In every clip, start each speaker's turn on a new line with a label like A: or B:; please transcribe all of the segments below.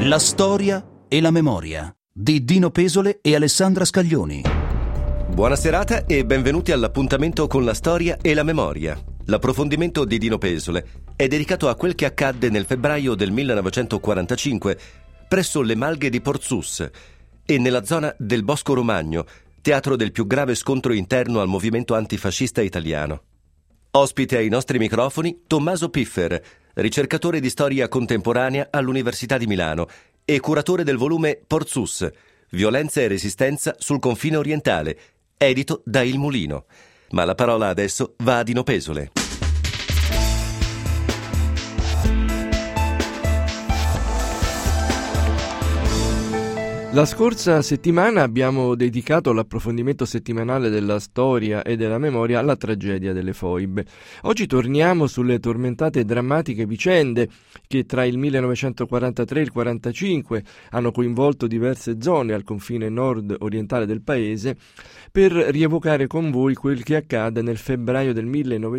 A: La storia e la memoria di Dino Pesole e Alessandra Scaglioni.
B: Buona serata e benvenuti all'appuntamento con la storia e la memoria. L'approfondimento di Dino Pesole è dedicato a quel che accadde nel febbraio del 1945 presso le Malghe di Portsous e nella zona del Bosco Romagno, teatro del più grave scontro interno al movimento antifascista italiano. Ospite ai nostri microfoni Tommaso Piffer, ricercatore di storia contemporanea all'Università di Milano e curatore del volume Portsous, Violenza e resistenza sul confine orientale, edito da Il Mulino. Ma la parola adesso va a Dino Pesole.
C: La scorsa settimana abbiamo dedicato l'approfondimento settimanale della storia e della memoria alla tragedia delle foibe. Oggi torniamo sulle tormentate e drammatiche vicende che tra il 1943 e il 1945 hanno coinvolto diverse zone al confine nord-orientale del paese, per rievocare con voi quel che accade nel febbraio del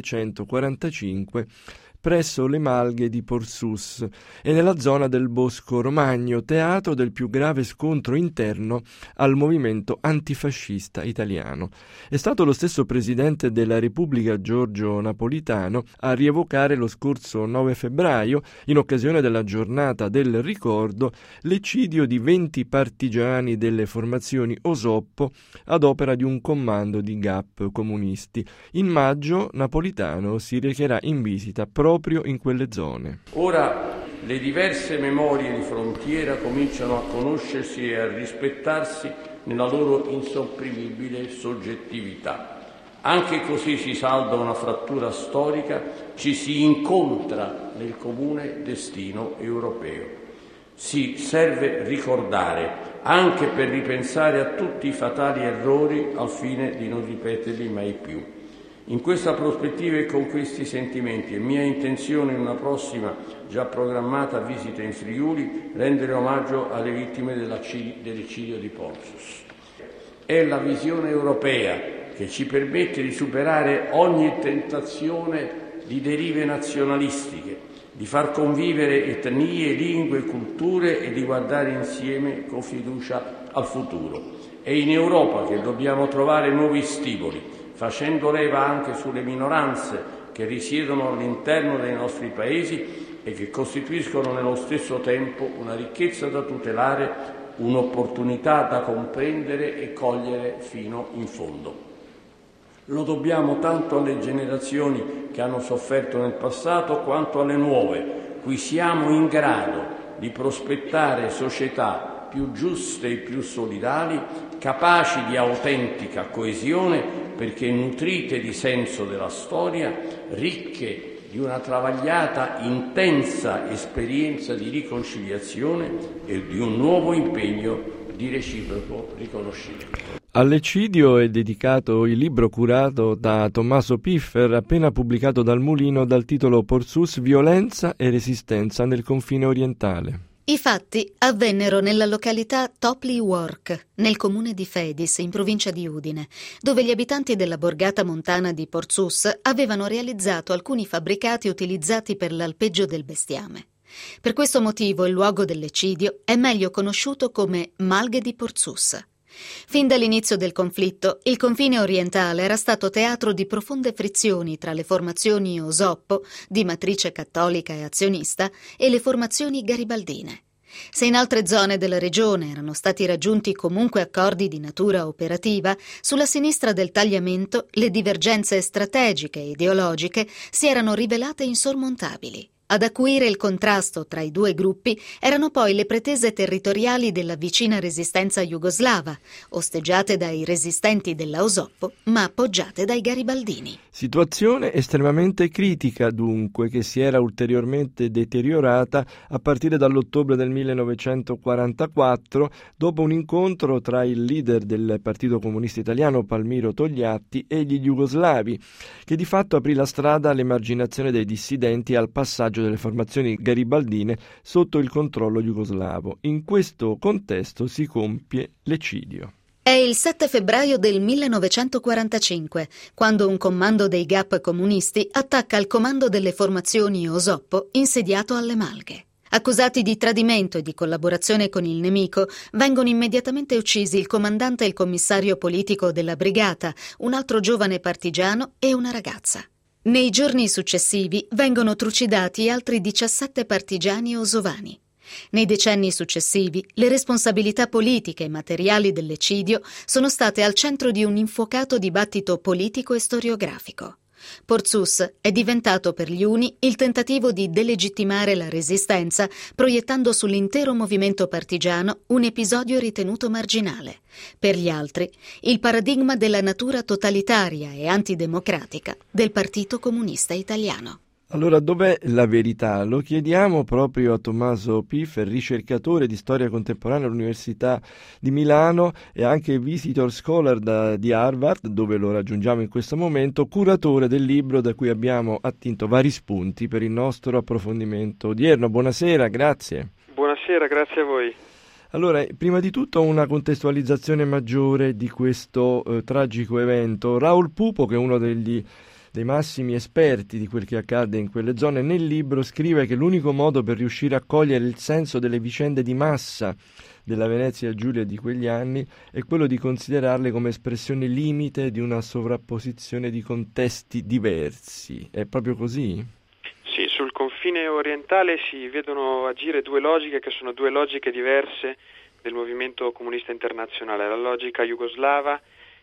C: 1945 presso le Malghe di Portsous e nella zona del Bosco Romagno, teatro del più grave scontro interno al movimento antifascista italiano. È stato lo stesso Presidente della Repubblica, Giorgio Napolitano, a rievocare lo scorso 9 febbraio, in occasione della giornata del ricordo, l'eccidio di 20 partigiani delle formazioni Osoppo ad opera di un comando di GAP comunisti. In maggio Napolitano si recherà in visita proprio in quelle zone.
D: Ora le diverse memorie di frontiera cominciano a conoscersi e a rispettarsi nella loro insopprimibile soggettività. Anche così si salda una frattura storica, ci si incontra nel comune destino europeo. Si serve ricordare, anche per ripensare a tutti i fatali errori al fine di non ripeterli mai più. In questa prospettiva e con questi sentimenti è mia intenzione, in una prossima già programmata visita in Friuli, rendere omaggio alle vittime dell'eccidio di Portsous. È la visione europea che ci permette di superare ogni tentazione di derive nazionalistiche, di far convivere etnie, lingue, culture e di guardare insieme con fiducia al futuro. È in Europa che dobbiamo trovare nuovi stimoli, facendo leva anche sulle minoranze che risiedono all'interno dei nostri paesi e che costituiscono nello stesso tempo una ricchezza da tutelare, un'opportunità da comprendere e cogliere fino in fondo. Lo dobbiamo tanto alle generazioni che hanno sofferto nel passato quanto alle nuove, cui siamo in grado di prospettare società più giuste e più solidali, capaci di autentica coesione, perché nutrite di senso della storia, ricche di una travagliata, intensa esperienza di riconciliazione e di un nuovo impegno di reciproco riconoscimento.
C: All'eccidio è dedicato il libro curato da Tommaso Piffer, appena pubblicato dal Mulino, dal titolo Portsous, Violenza e resistenza nel confine orientale.
E: I fatti avvennero nella località Topley Work, nel comune di Fedis, in provincia di Udine, dove gli abitanti della borgata montana di Portsous avevano realizzato alcuni fabbricati utilizzati per l'alpeggio del bestiame. Per questo motivo il luogo dell'eccidio è meglio conosciuto come Malghe di Portsous. Fin dall'inizio del conflitto, il confine orientale era stato teatro di profonde frizioni tra le formazioni Osoppo, di matrice cattolica e azionista, e le formazioni garibaldine. Se in altre zone della regione erano stati raggiunti comunque accordi di natura operativa, sulla sinistra del tagliamento le divergenze strategiche e ideologiche si erano rivelate insormontabili. Ad acuire il contrasto tra i due gruppi erano poi le pretese territoriali della vicina resistenza jugoslava, osteggiate dai resistenti della Osoppo, ma appoggiate dai garibaldini.
C: Situazione estremamente critica, dunque, che si era ulteriormente deteriorata a partire dall'ottobre del 1944, dopo un incontro tra il leader del Partito Comunista Italiano, Palmiro Togliatti, e gli jugoslavi, che di fatto aprì la strada all'emarginazione dei dissidenti e al passaggio delle formazioni garibaldine sotto il controllo jugoslavo. In questo contesto si compie l'eccidio.
E: È il 7 febbraio del 1945, quando un comando dei GAP comunisti attacca il comando delle formazioni Osoppo insediato alle Malghe. Accusati di tradimento e di collaborazione con il nemico, vengono immediatamente uccisi il comandante e il commissario politico della brigata, un altro giovane partigiano e una ragazza. Nei giorni successivi vengono trucidati altri 17 partigiani osovani. Nei decenni successivi, le responsabilità politiche e materiali dell'eccidio sono state al centro di un infuocato dibattito politico e storiografico. Portsous è diventato per gli uni il tentativo di delegittimare la Resistenza, proiettando sull'intero movimento partigiano un episodio ritenuto marginale. Per gli altri, il paradigma della natura totalitaria e antidemocratica del Partito Comunista Italiano.
C: Allora, dov'è la verità? Lo chiediamo proprio a Tommaso Piffer, ricercatore di storia contemporanea all'Università di Milano e anche visitor scholar di Harvard, dove lo raggiungiamo in questo momento, curatore del libro da cui abbiamo attinto vari spunti per il nostro approfondimento odierno. Buonasera, grazie.
F: Buonasera, grazie a voi.
C: Allora, prima di tutto una contestualizzazione maggiore di questo tragico evento. Raoul Pupo, che è uno dei massimi esperti di quel che accade in quelle zone, nel libro scrive che l'unico modo per riuscire a cogliere il senso delle vicende di massa della Venezia Giulia di quegli anni è quello di considerarle come espressione limite di una sovrapposizione di contesti diversi. È proprio così?
F: Sì, sul confine orientale si vedono agire due logiche che sono due logiche diverse del movimento comunista internazionale, la logica jugoslava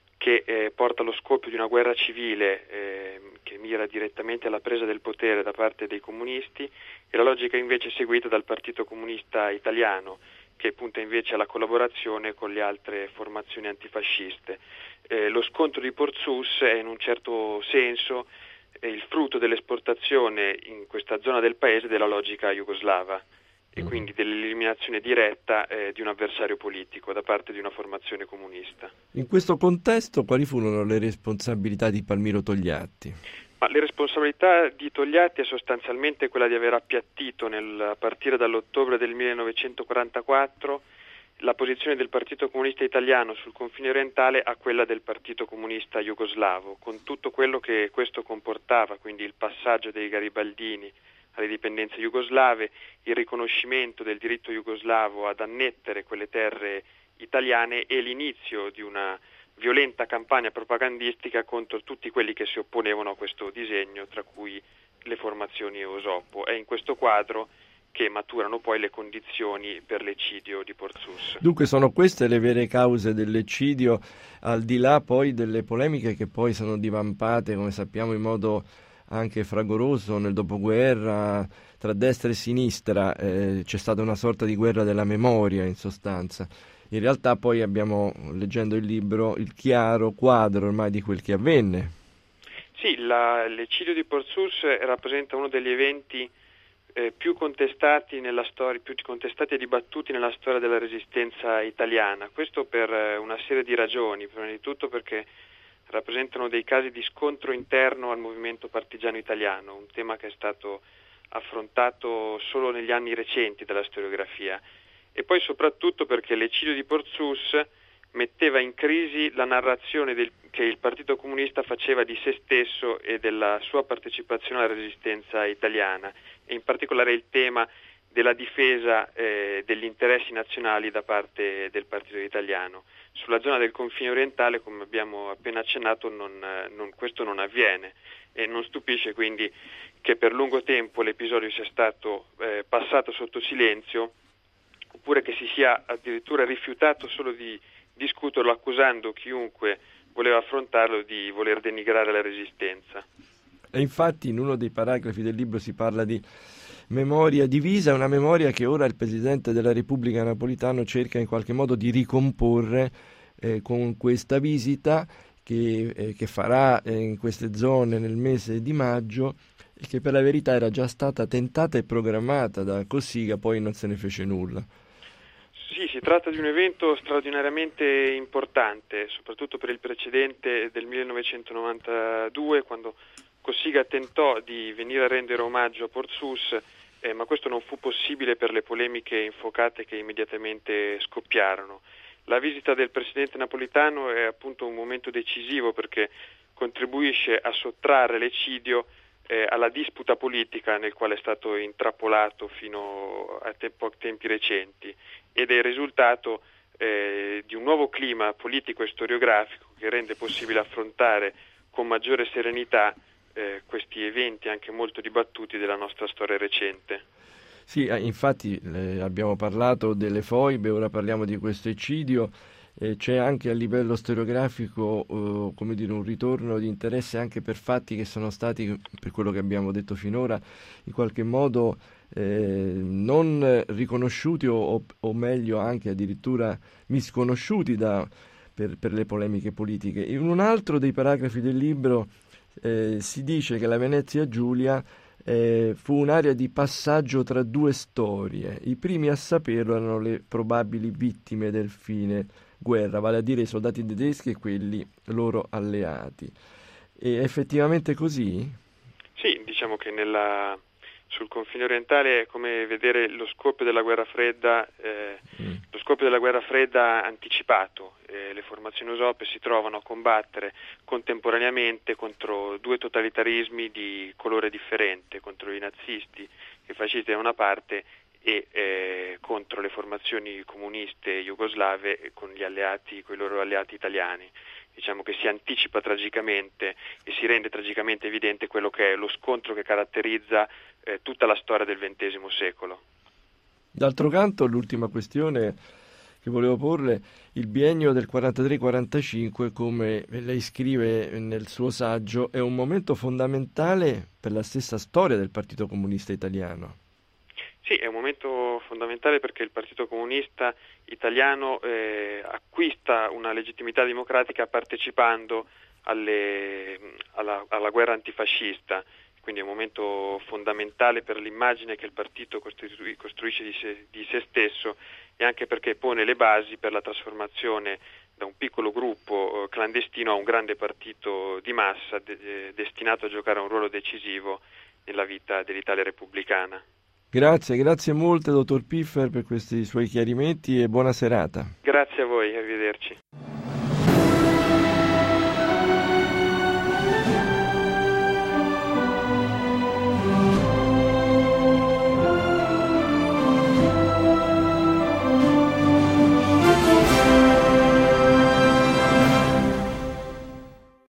F: che porta allo scoppio di una guerra civile che mira direttamente alla presa del potere da parte dei comunisti, e la logica invece seguita dal Partito Comunista Italiano, che punta invece alla collaborazione con le altre formazioni antifasciste. Lo scontro di Portsous è in un certo senso il frutto dell'esportazione in questa zona del paese della logica jugoslava e quindi dell'eliminazione diretta di un avversario politico da parte di una formazione comunista.
C: In questo contesto quali furono le responsabilità di Palmiro Togliatti?
F: Ma le responsabilità di Togliatti è sostanzialmente quella di aver appiattito a partire dall'ottobre del 1944 la posizione del Partito Comunista Italiano sul confine orientale a quella del Partito Comunista Jugoslavo, con tutto quello che questo comportava, quindi il passaggio dei garibaldini alle dipendenze jugoslave, il riconoscimento del diritto jugoslavo ad annettere quelle terre italiane e l'inizio di una violenta campagna propagandistica contro tutti quelli che si opponevano a questo disegno, tra cui le formazioni Eusoppo. È in questo quadro che maturano poi le condizioni per l'eccidio di Portsous.
C: Dunque sono queste le vere cause dell'eccidio, al di là poi delle polemiche che poi sono divampate, come sappiamo, in modo anche fragoroso nel dopoguerra tra destra e sinistra. C'è stata una sorta di guerra della memoria, in sostanza. In realtà poi abbiamo, leggendo il libro, il chiaro quadro ormai di quel che avvenne.
F: Sì, l'eccidio di Portsous rappresenta uno degli eventi più contestati nella storia, più contestati e dibattuti nella storia della resistenza italiana. Questo per una serie di ragioni. Prima di tutto perché rappresentano dei casi di scontro interno al movimento partigiano italiano, un tema che è stato affrontato solo negli anni recenti della storiografia, e poi soprattutto perché l'eccidio di Portsous metteva in crisi la narrazione che il Partito Comunista faceva di se stesso e della sua partecipazione alla resistenza italiana, e in particolare il tema della difesa degli interessi nazionali da parte del Partito Italiano. Sulla zona del confine orientale, come abbiamo appena accennato, questo non avviene, e non stupisce quindi che per lungo tempo l'episodio sia stato passato sotto silenzio, oppure che si sia addirittura rifiutato solo di discuterlo, accusando chiunque voleva affrontarlo di voler denigrare la resistenza.
C: E infatti in uno dei paragrafi del libro si parla di memoria divisa, una memoria che ora il Presidente della Repubblica Napolitano cerca in qualche modo di ricomporre con questa visita che farà in queste zone nel mese di maggio, e che per la verità era già stata tentata e programmata da Cossiga, poi non se ne fece nulla.
F: Sì, si tratta di un evento straordinariamente importante, soprattutto per il precedente del 1992, quando Cossiga tentò di venire a rendere omaggio a Portsous, ma questo non fu possibile per le polemiche infuocate che immediatamente scoppiarono. La visita del presidente Napolitano è appunto un momento decisivo, perché contribuisce a sottrarre l'eccidio alla disputa politica nel quale è stato intrappolato fino a tempi recenti, ed è il risultato di un nuovo clima politico e storiografico che rende possibile affrontare con maggiore serenità questi eventi anche molto dibattuti della nostra storia recente.
C: Sì, infatti abbiamo parlato delle foibe, ora parliamo di questo eccidio. C'è anche a livello storiografico un ritorno di interesse anche per fatti che sono stati, per quello che abbiamo detto finora, in qualche modo non riconosciuti o meglio anche addirittura misconosciuti per le polemiche politiche. In un altro dei paragrafi del libro si dice che la Venezia Giulia fu un'area di passaggio tra due storie. I primi a saperlo erano le probabili vittime del fine guerra, vale a dire i soldati tedeschi e quelli loro alleati. E effettivamente così?
F: Sì, diciamo che sul confine orientale è come vedere lo scoppio della guerra fredda, anticipato. Le formazioni USOP si trovano a combattere contemporaneamente contro due totalitarismi di colore differente, contro i nazisti e i fascisti da una parte e contro le formazioni comuniste jugoslave con i loro alleati italiani. Diciamo che si anticipa tragicamente e si rende tragicamente evidente quello che è lo scontro che caratterizza tutta la storia del XX secolo.
C: D'altro canto, l'ultima questione che volevo porle, il biennio del 43-45, come lei scrive nel suo saggio, è un momento fondamentale per la stessa storia del Partito Comunista Italiano.
F: Sì, è un momento fondamentale perché il Partito Comunista Italiano acquista una legittimità democratica partecipando alla guerra antifascista, quindi è un momento fondamentale per l'immagine che il partito costruisce di se stesso e anche perché pone le basi per la trasformazione da un piccolo gruppo clandestino a un grande partito di massa destinato a giocare un ruolo decisivo nella vita dell'Italia repubblicana.
C: Grazie molte dottor Piffer per questi suoi chiarimenti e buona serata.
F: Grazie a voi, arrivederci.